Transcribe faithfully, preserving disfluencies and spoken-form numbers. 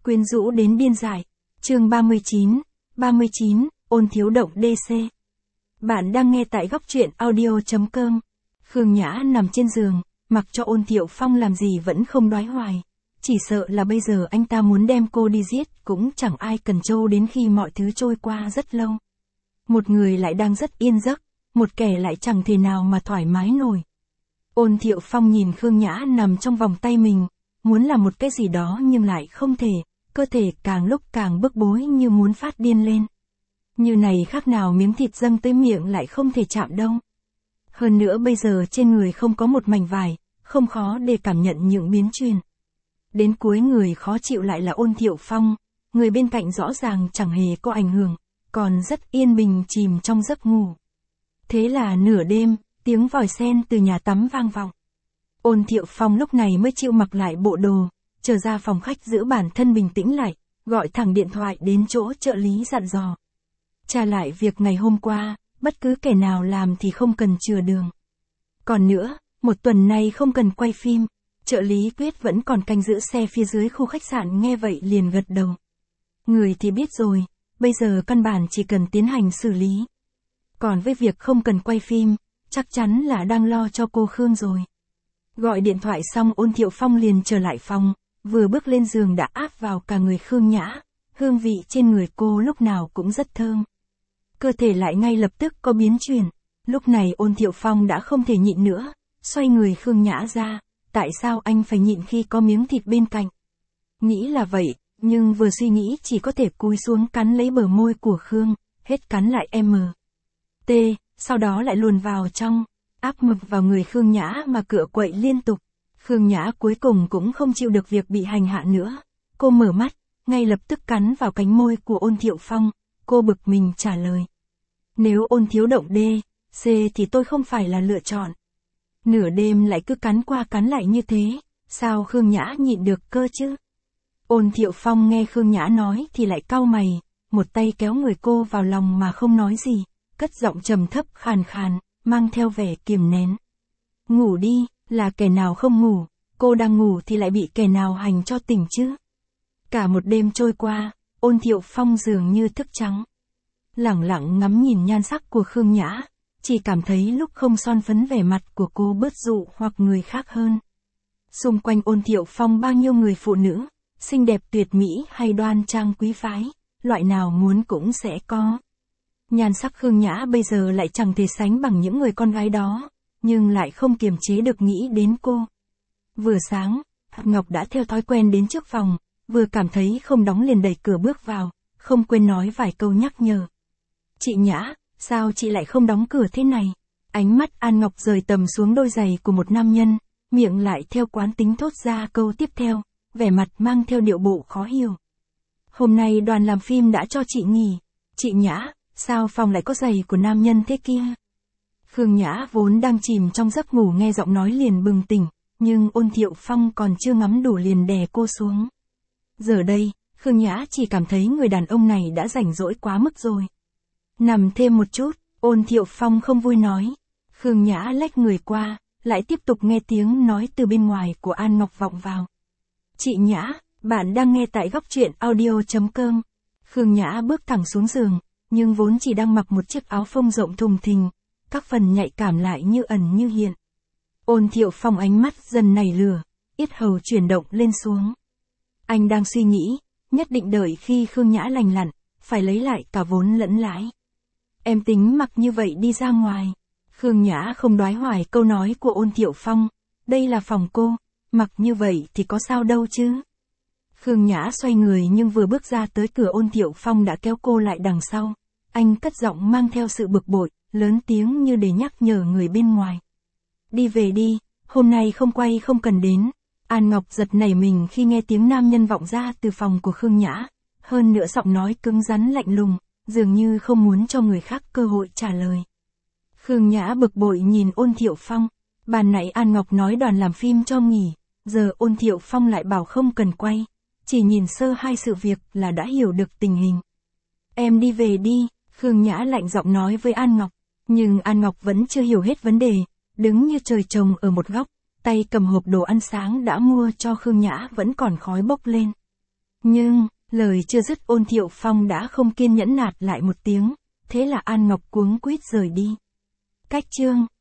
Quyến rũ đến điên dại. Chương ba mươi chín, ba mươi chín, Ôn Thiếu Động đê xê. Bạn đang nghe tại góc truyện audio chấm com. Khương Nhã nằm trên giường, mặc cho Ôn Thiệu Phong làm gì vẫn không đoái hoài. Chỉ sợ là bây giờ anh ta muốn đem cô đi giết cũng chẳng ai cần trâu đến khi mọi thứ trôi qua rất lâu. Một người lại đang rất yên giấc, một kẻ lại chẳng thể nào mà thoải mái nổi. Ôn Thiệu Phong nhìn Khương Nhã nằm trong vòng tay mình, muốn làm một cái gì đó nhưng lại không thể, cơ thể càng lúc càng bức bối như muốn phát điên lên. Như này khác nào miếng thịt dâng tới miệng lại không thể chạm đâu. Hơn nữa bây giờ trên người không có một mảnh vải, không khó để cảm nhận những biến chuyển. Đến cuối người khó chịu lại là Ôn Thiệu Phong, người bên cạnh rõ ràng chẳng hề có ảnh hưởng, còn rất yên bình chìm trong giấc ngủ. Thế là nửa đêm, tiếng vòi sen từ nhà tắm vang vọng. Ôn Thiệu Phong lúc này mới chịu mặc lại bộ đồ, trở ra phòng khách giữ bản thân bình tĩnh lại, gọi thẳng điện thoại đến chỗ trợ lý dặn dò. Trả lại việc ngày hôm qua, bất cứ kẻ nào làm thì không cần chừa đường. Còn nữa, một tuần nay không cần quay phim, trợ lý Quyết vẫn còn canh giữ xe phía dưới khu khách sạn nghe vậy liền gật đầu. Người thì biết rồi, bây giờ căn bản chỉ cần tiến hành xử lý. Còn với việc không cần quay phim, chắc chắn là đang lo cho cô Khương rồi. Gọi điện thoại xong Ôn Thiệu Phong liền trở lại phòng, vừa bước lên giường đã áp vào cả người Khương Nhã, hương vị trên người cô lúc nào cũng rất thơm. Cơ thể lại ngay lập tức có biến chuyển, lúc này Ôn Thiệu Phong đã không thể nhịn nữa, xoay người Khương Nhã ra, tại sao anh phải nhịn khi có miếng thịt bên cạnh? Nghĩ là vậy, nhưng vừa suy nghĩ chỉ có thể cúi xuống cắn lấy bờ môi của Khương, hết cắn lại M. T, sau đó lại luồn vào trong, áp mực vào người Khương Nhã mà cựa quậy liên tục. Khương Nhã cuối cùng cũng không chịu được việc bị hành hạ nữa. Cô mở mắt, ngay lập tức cắn vào cánh môi của Ôn Thiệu Phong, cô bực mình trả lời. Nếu Ôn Thiếu Động D, C thì tôi không phải là lựa chọn. Nửa đêm lại cứ cắn qua cắn lại như thế, sao Khương Nhã nhịn được cơ chứ? Ôn Thiệu Phong nghe Khương Nhã nói thì lại cau mày, một tay kéo người cô vào lòng mà không nói gì, cất giọng trầm thấp khàn khàn, mang theo vẻ kiềm nén. Ngủ đi, là kẻ nào không ngủ, cô đang ngủ thì lại bị kẻ nào hành cho tỉnh chứ? Cả một đêm trôi qua, Ôn Thiệu Phong dường như thức trắng. Lẳng lặng ngắm nhìn nhan sắc của Khương Nhã, chỉ cảm thấy lúc không son phấn vẻ mặt của cô bớt dụ hoặc người khác hơn. Xung quanh Ôn Thiệu Phong bao nhiêu người phụ nữ, xinh đẹp tuyệt mỹ hay đoan trang quý phái, loại nào muốn cũng sẽ có. Nhan sắc Khương Nhã bây giờ lại chẳng thể sánh bằng những người con gái đó, nhưng lại không kiềm chế được nghĩ đến cô. Vừa sáng, Ngọc đã theo thói quen đến trước phòng, vừa cảm thấy không đóng liền đẩy cửa bước vào, không quên nói vài câu nhắc nhở. Chị Nhã, sao chị lại không đóng cửa thế này? Ánh mắt An Ngọc rời tầm xuống đôi giày của một nam nhân, miệng lại theo quán tính thốt ra câu tiếp theo, vẻ mặt mang theo điệu bộ khó hiểu. Hôm nay đoàn làm phim đã cho chị nghỉ. Chị Nhã, sao phòng lại có giày của nam nhân thế kia? Khương Nhã vốn đang chìm trong giấc ngủ nghe giọng nói liền bừng tỉnh, nhưng Ôn Thiệu Phong còn chưa ngắm đủ liền đè cô xuống. Giờ đây, Khương Nhã chỉ cảm thấy người đàn ông này đã rảnh rỗi quá mức rồi. Nằm thêm một chút, Ôn Thiệu Phong không vui nói. Khương Nhã lách người qua, lại tiếp tục nghe tiếng nói từ bên ngoài của An Ngọc vọng vào. Chị Nhã, bạn đang nghe tại góc truyện audio chấm com. Khương Nhã bước thẳng xuống giường, nhưng vốn chỉ đang mặc một chiếc áo phông rộng thùng thình, các phần nhạy cảm lại như ẩn như hiện. Ôn Thiệu Phong ánh mắt dần nảy lửa, yết hầu chuyển động lên xuống. Anh đang suy nghĩ, nhất định đợi khi Khương Nhã lành lặn, phải lấy lại cả vốn lẫn lãi. Em tính mặc như vậy đi ra ngoài. Khương Nhã không đoái hoài câu nói của Ôn Thiệu Phong, đây là phòng cô, mặc như vậy thì có sao đâu chứ. Khương Nhã xoay người nhưng vừa bước ra tới cửa Ôn Thiệu Phong đã kéo cô lại đằng sau. Anh cất giọng mang theo sự bực bội, lớn tiếng như để nhắc nhở người bên ngoài. Đi về đi, hôm nay không quay không cần đến. An Ngọc giật nảy mình khi nghe tiếng nam nhân vọng ra từ phòng của Khương Nhã, hơn nữa giọng nói cứng rắn lạnh lùng, dường như không muốn cho người khác cơ hội trả lời. Khương Nhã bực bội nhìn Ôn Thiệu Phong, ban nãy An Ngọc nói đoàn làm phim cho nghỉ, giờ Ôn Thiệu Phong lại bảo không cần quay, chỉ nhìn sơ hai sự việc là đã hiểu được tình hình. Em đi về đi, Khương Nhã lạnh giọng nói với An Ngọc, nhưng An Ngọc vẫn chưa hiểu hết vấn đề, đứng như trời trồng ở một góc, tay cầm hộp đồ ăn sáng đã mua cho Khương Nhã vẫn còn khói bốc lên. Nhưng, lời chưa dứt Ôn Thiệu Phong đã không kiên nhẫn nạt lại một tiếng, thế là An Ngọc cuống quýt rời đi. Cách chương